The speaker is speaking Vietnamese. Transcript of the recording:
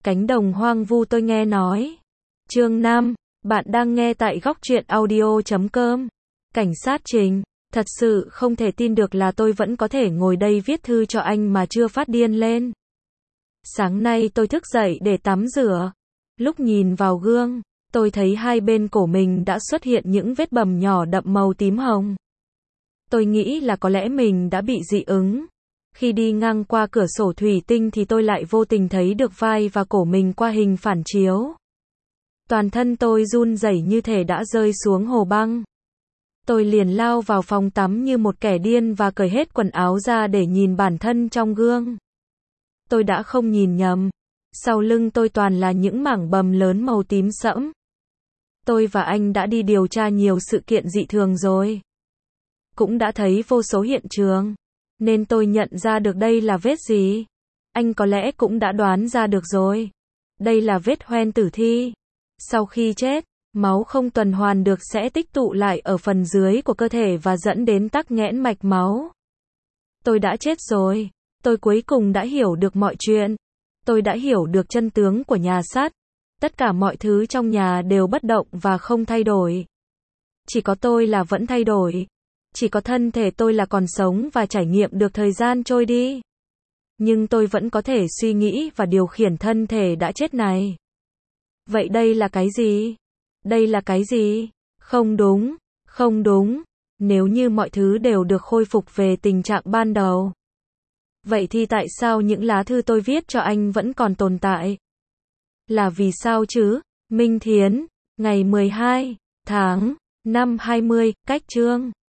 Cánh đồng hoang vu tôi nghe nói. Chương 5, bạn đang nghe tại góc truyện audio.com. Cảnh sát Trình, thật sự không thể tin được là tôi vẫn có thể ngồi đây viết thư cho anh mà chưa phát điên lên. Sáng nay tôi thức dậy để tắm rửa. Lúc nhìn vào gương, tôi thấy hai bên cổ mình đã xuất hiện những vết bầm nhỏ đậm màu tím hồng. Tôi nghĩ là có lẽ mình đã bị dị ứng. Khi đi ngang qua cửa sổ thủy tinh thì tôi lại vô tình thấy được vai và cổ mình qua hình phản chiếu. Toàn thân tôi run rẩy như thể đã rơi xuống hồ băng. Tôi liền lao vào phòng tắm như một kẻ điên và cởi hết quần áo ra để nhìn bản thân trong gương. Tôi đã không nhìn nhầm. Sau lưng tôi toàn là những mảng bầm lớn màu tím sẫm. Tôi và anh đã đi điều tra nhiều sự kiện dị thường rồi. Cũng đã thấy vô số hiện trường. Nên tôi nhận ra được đây là vết gì. Anh có lẽ cũng đã đoán ra được rồi. Đây là vết hoen tử thi. Sau khi chết, máu không tuần hoàn được sẽ tích tụ lại ở phần dưới của cơ thể và dẫn đến tắc nghẽn mạch máu. Tôi đã chết rồi. Tôi cuối cùng đã hiểu được mọi chuyện. Tôi đã hiểu được chân tướng của nhà xác. Tất cả mọi thứ trong nhà đều bất động và không thay đổi. Chỉ có tôi là vẫn thay đổi. Chỉ có thân thể tôi là còn sống và trải nghiệm được thời gian trôi đi. Nhưng tôi vẫn có thể suy nghĩ và điều khiển thân thể đã chết này. Vậy đây là cái gì? Đây là cái gì? Không đúng, không đúng. Nếu như mọi thứ đều được khôi phục về tình trạng ban đầu. Vậy thì tại sao những lá thư tôi viết cho anh vẫn còn tồn tại? Là vì sao chứ? Minh Thiến, ngày 12 tháng 5 20, cách chương